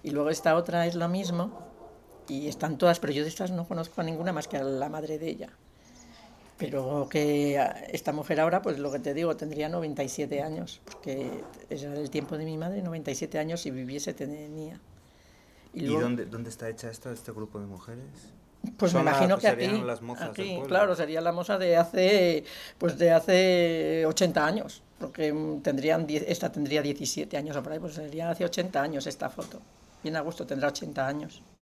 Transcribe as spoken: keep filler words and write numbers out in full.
Y luego esta otra es lo mismo, y están todas, pero yo de estas no conozco a ninguna más que a la madre de ella. Pero que esta mujer ahora, pues lo que te digo, tendría noventa y siete años, porque era el tiempo de mi madre, noventa y siete años, si viviese tenía. Y ¿Y luego, dónde, dónde está hecha esta, este grupo de mujeres? pues me Son las, imagino que serían aquí, las mozas del aquí, pueblo. claro, sería la moza de hace, pues de hace ochenta años, porque mm, tendrían, diez- esta tendría diecisiete años o por ahí, pues sería hace ochenta años esta foto. Bien a gusto, tendrá ochenta años.